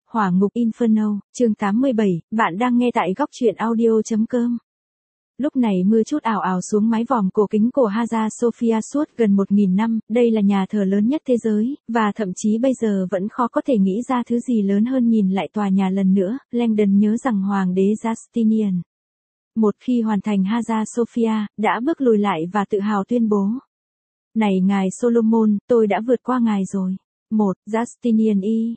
Hỏa ngục Inferno, chương 87, bạn đang nghe tại góc truyện audio.com. Lúc này mưa chút ảo ảo xuống mái vòm cổ kính của Hagia Sophia suốt gần 1.000 năm, đây là nhà thờ lớn nhất thế giới, và thậm chí bây giờ vẫn khó có thể nghĩ ra thứ gì lớn hơn nhìn lại tòa nhà lần nữa. Langdon nhớ rằng Hoàng đế Justinian, một khi hoàn thành Hagia Sophia, đã bước lùi lại và tự hào tuyên bố: "Này ngài Solomon, tôi đã vượt qua ngài rồi." 1. Justinian I,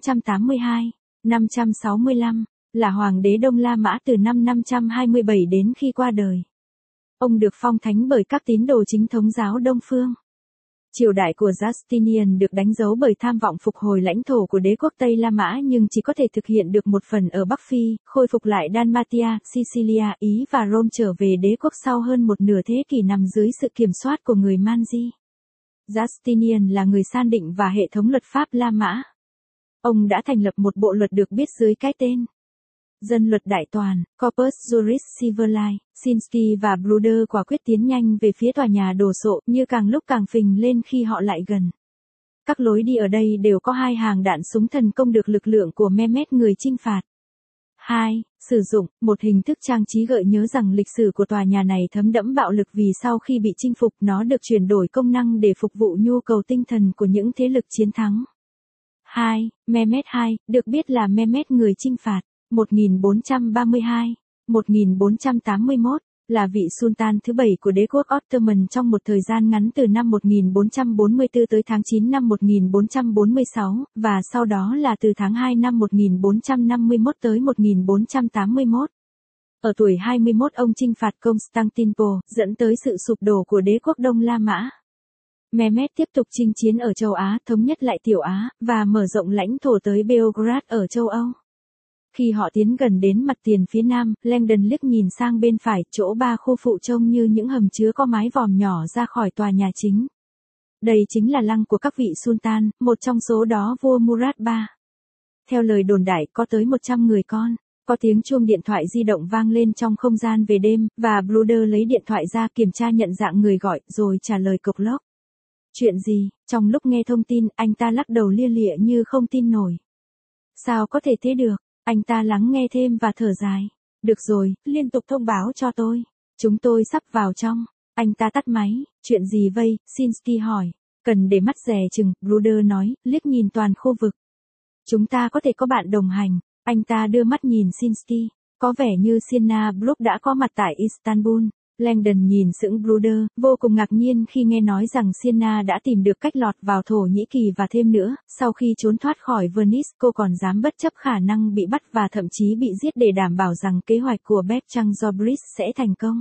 482-565, là hoàng đế Đông La Mã từ năm 527 đến khi qua đời. Ông được phong thánh bởi các tín đồ chính thống giáo Đông Phương. Triều đại của Justinian được đánh dấu bởi tham vọng phục hồi lãnh thổ của đế quốc Tây La Mã nhưng chỉ có thể thực hiện được một phần ở Bắc Phi, khôi phục lại Dalmatia, Sicilia, Ý và Rome trở về đế quốc sau hơn một nửa thế kỷ nằm dưới sự kiểm soát của người Manji. Justinian là người san định và hệ thống luật pháp La Mã. Ông đã thành lập một bộ luật được biết dưới cái tên Dân luật đại toàn, Corpus Juris Civilis. Shinsky và Bruder quả quyết tiến nhanh về phía tòa nhà đồ sộ, như càng lúc càng phình lên khi họ lại gần. Các lối đi ở đây đều có hai hàng đạn súng thần công được lực lượng của Mehmet người chinh phạt. 2. Sử dụng, một hình thức trang trí gợi nhớ rằng lịch sử của tòa nhà này thấm đẫm bạo lực vì sau khi bị chinh phục nó được chuyển đổi công năng để phục vụ nhu cầu tinh thần của những thế lực chiến thắng. 2. Mehmet II, được biết là Mehmet người chinh phạt, 1432-1481, là vị Sultan thứ 7 của đế quốc Ottoman trong một thời gian ngắn từ năm 1444 tới tháng 9 năm 1446, và sau đó là từ tháng 2 năm 1451 tới 1481. Ở tuổi 21 ông chinh phạt Constantinople, dẫn tới sự sụp đổ của đế quốc Đông La Mã. Mehmet tiếp tục chinh chiến ở châu Á, thống nhất lại Tiểu Á, và mở rộng lãnh thổ tới Beograd ở châu Âu. Khi họ tiến gần đến mặt tiền phía nam, Langdon liếc nhìn sang bên phải, chỗ ba khu phụ trông như những hầm chứa có mái vòm nhỏ ra khỏi tòa nhà chính. Đây chính là lăng của các vị sultan, một trong số đó vua Murad III. Theo lời đồn đại, có tới 100 người con. Có tiếng chuông điện thoại di động vang lên trong không gian về đêm, và Bruder lấy điện thoại ra kiểm tra nhận dạng người gọi, rồi trả lời cộc lốc. Chuyện gì? Trong lúc nghe thông tin, anh ta lắc đầu lia lịa như không tin nổi. Sao có thể thế được? Anh ta lắng nghe thêm và thở dài. Được rồi, liên tục thông báo cho tôi. Chúng tôi sắp vào trong. Anh ta tắt máy. Chuyện gì vây? Shinsky hỏi. Cần để mắt dè chừng, Bruder nói, liếc nhìn toàn khu vực. Chúng ta có thể có bạn đồng hành. Anh ta đưa mắt nhìn Shinsky. Có vẻ như Sienna Bloch đã có mặt tại Istanbul. Langdon nhìn sững Bruder, vô cùng ngạc nhiên khi nghe nói rằng Sienna đã tìm được cách lọt vào Thổ Nhĩ Kỳ và thêm nữa, sau khi trốn thoát khỏi Venice cô còn dám bất chấp khả năng bị bắt và thậm chí bị giết để đảm bảo rằng kế hoạch của Bertrand Joubris sẽ thành công.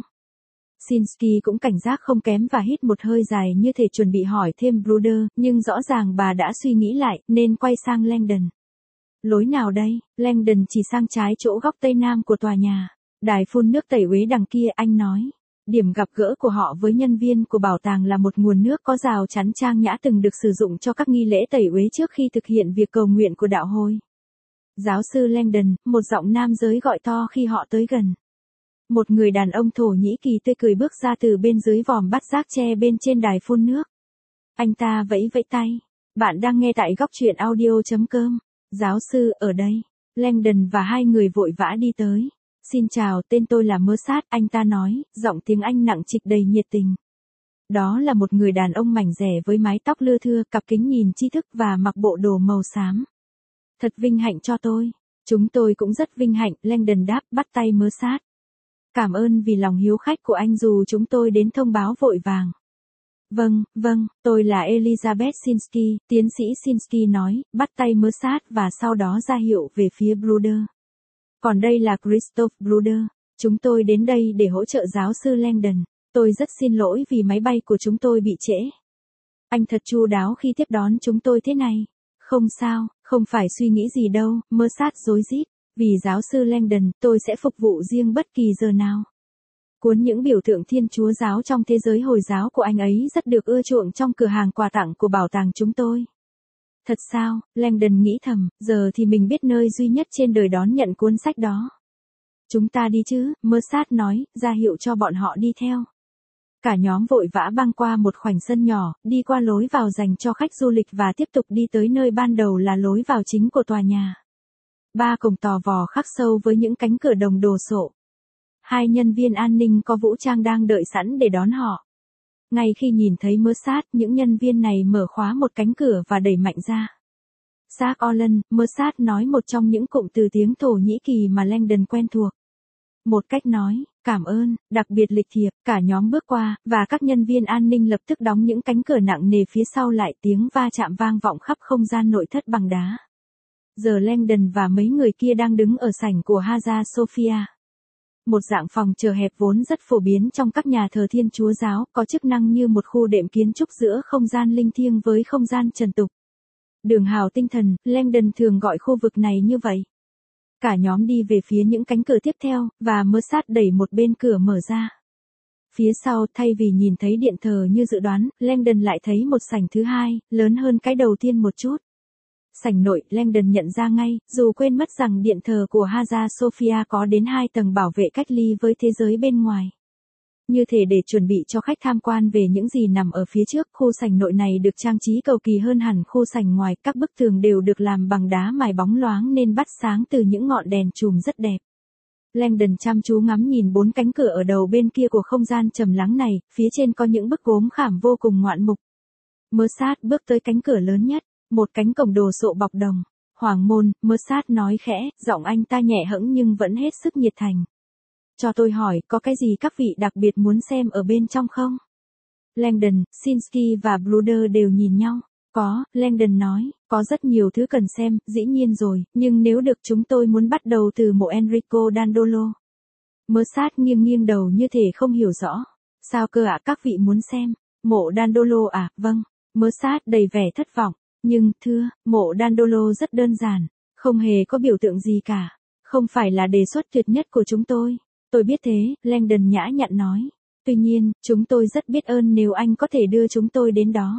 Shinsky cũng cảnh giác không kém và hít một hơi dài như thể chuẩn bị hỏi thêm Bruder, nhưng rõ ràng bà đã suy nghĩ lại, nên quay sang Langdon. Lối nào đây? Langdon chỉ sang trái chỗ góc tây nam của tòa nhà. Đài phun nước tẩy uế đằng kia, anh nói. Điểm gặp gỡ của họ với nhân viên của bảo tàng là một nguồn nước có rào chắn trang nhã từng được sử dụng cho các nghi lễ tẩy uế trước khi thực hiện việc cầu nguyện của đạo hồi. Giáo sư Langdon, một giọng nam giới gọi to khi họ tới gần. Một người đàn ông Thổ Nhĩ Kỳ tươi cười bước ra từ bên dưới vòm bát giác tre bên trên đài phun nước. Anh ta vẫy vẫy tay. Bạn đang nghe tại góc truyện audio.com. Giáo sư, ở đây. Langdon và hai người vội vã đi tới. Xin chào, tên tôi là Mersat, anh ta nói, giọng tiếng Anh nặng trịch đầy nhiệt tình. Đó là một người đàn ông mảnh rẻ với mái tóc lưa thưa, cặp kính nhìn tri thức và mặc bộ đồ màu xám. Thật vinh hạnh cho tôi. Chúng tôi cũng rất vinh hạnh, Langdon đáp, bắt tay Mersat. Cảm ơn vì lòng hiếu khách của anh dù chúng tôi đến thông báo vội vàng. Vâng, tôi là Elizabeth Shinsky, tiến sĩ Shinsky nói, bắt tay Mersat và sau đó ra hiệu về phía Bruder. Còn đây là Christoph Bruder. Chúng tôi đến đây để hỗ trợ giáo sư Langdon. Tôi rất xin lỗi vì máy bay của chúng tôi bị trễ. Anh thật chu đáo khi tiếp đón chúng tôi thế này. Không sao, không phải suy nghĩ gì đâu, Mersat rối rít. Vì giáo sư Langdon, tôi sẽ phục vụ riêng bất kỳ giờ nào. Cuốn những biểu tượng Thiên Chúa giáo trong thế giới Hồi giáo của anh ấy rất được ưa chuộng trong cửa hàng quà tặng của bảo tàng chúng tôi. Thật sao? Langdon nghĩ thầm, giờ thì mình biết nơi duy nhất trên đời đón nhận cuốn sách đó. Chúng ta đi chứ, Mersat nói, ra hiệu cho bọn họ đi theo. Cả nhóm vội vã băng qua một khoảnh sân nhỏ, đi qua lối vào dành cho khách du lịch và tiếp tục đi tới nơi ban đầu là lối vào chính của tòa nhà. 3 cổng tò vò khắc sâu với những cánh cửa đồng đồ sộ. 2 nhân viên an ninh có vũ trang đang đợi sẵn để đón họ. Ngay khi nhìn thấy Mossad, những nhân viên này mở khóa một cánh cửa và đẩy mạnh ra. Sack Olan, Mossad nói một trong những cụm từ tiếng Thổ Nhĩ Kỳ mà Langdon quen thuộc. Một cách nói, cảm ơn, đặc biệt lịch thiệp, cả nhóm bước qua, và các nhân viên an ninh lập tức đóng những cánh cửa nặng nề phía sau lại, tiếng va chạm vang vọng khắp không gian nội thất bằng đá. Giờ Langdon và mấy người kia đang đứng ở sảnh của Hagia Sophia. Một dạng phòng chờ hẹp vốn rất phổ biến trong các nhà thờ Thiên Chúa giáo, có chức năng như một khu đệm kiến trúc giữa không gian linh thiêng với không gian trần tục. Đường hào tinh thần, Langdon thường gọi khu vực này như vậy. Cả nhóm đi về phía những cánh cửa tiếp theo, và Mossad đẩy một bên cửa mở ra. Phía sau, thay vì nhìn thấy điện thờ như dự đoán, Langdon lại thấy một sảnh thứ hai, lớn hơn cái đầu tiên một chút. Sảnh nội, Langdon nhận ra ngay, dù quên mất rằng điện thờ của Hagia Sophia có đến 2 tầng bảo vệ cách ly với thế giới bên ngoài. Như thể để chuẩn bị cho khách tham quan về những gì nằm ở phía trước, khu sảnh nội này được trang trí cầu kỳ hơn hẳn khu sảnh ngoài, các bức tường đều được làm bằng đá mài bóng loáng nên bắt sáng từ những ngọn đèn chùm rất đẹp. Langdon chăm chú ngắm nhìn 4 cánh cửa ở đầu bên kia của không gian trầm lắng này, phía trên có những bức gốm khảm vô cùng ngoạn mục. Mossad bước tới cánh cửa lớn nhất, một cánh cổng đồ sộ bọc đồng. Hoàng môn, Mossad nói khẽ, giọng anh ta nhẹ hẫng nhưng vẫn hết sức nhiệt thành. Cho tôi hỏi, có cái gì các vị đặc biệt muốn xem ở bên trong không? Langdon, Sinsky và Bruder đều nhìn nhau. Có, Langdon nói, có rất nhiều thứ cần xem, dĩ nhiên rồi, nhưng nếu được chúng tôi muốn bắt đầu từ mộ Enrico Dandolo. Mossad nghiêng nghiêng đầu như thể không hiểu rõ. Sao cơ ạ, các vị muốn xem? Mộ Dandolo à, vâng. Mossad đầy vẻ thất vọng. Nhưng, thưa, mộ Dandolo rất đơn giản, không hề có biểu tượng gì cả. Không phải là đề xuất tuyệt nhất của chúng tôi. Tôi biết thế, Langdon nhã nhặn nói. Tuy nhiên, chúng tôi rất biết ơn nếu anh có thể đưa chúng tôi đến đó.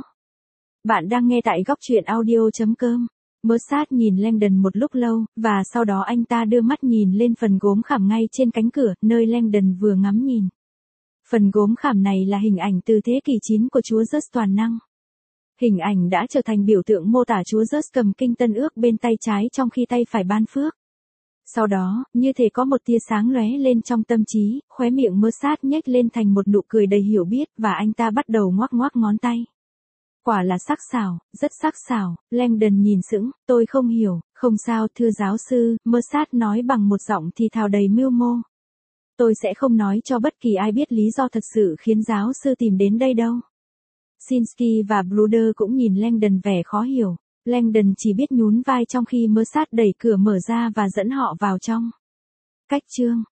Bạn đang nghe tại góc truyện audio.com. Mossad nhìn Langdon một lúc lâu, và sau đó anh ta đưa mắt nhìn lên phần gốm khảm ngay trên cánh cửa, nơi Langdon vừa ngắm nhìn. Phần gốm khảm này là hình ảnh từ thế kỷ 9 của Chúa Giêsu toàn năng. Hình ảnh đã trở thành biểu tượng mô tả Chúa Giêsu cầm kinh Tân Ước bên tay trái trong khi tay phải ban phước. Sau đó, như thể có một tia sáng lóe lên trong tâm trí, khóe miệng Mossad nhếch lên thành một nụ cười đầy hiểu biết, và anh ta bắt đầu ngoắc ngoắc ngón tay. Quả là sắc sảo, rất sắc sảo. Langdon nhìn sững, tôi không hiểu. Không sao, thưa giáo sư, Mossad nói bằng một giọng thì thào đầy mưu mô. Tôi sẽ không nói cho bất kỳ ai biết lý do thật sự khiến giáo sư tìm đến đây đâu. Sinsky và Bruder cũng nhìn Langdon vẻ khó hiểu. Langdon chỉ biết nhún vai trong khi Mossad đẩy cửa mở ra và dẫn họ vào trong. Cách chương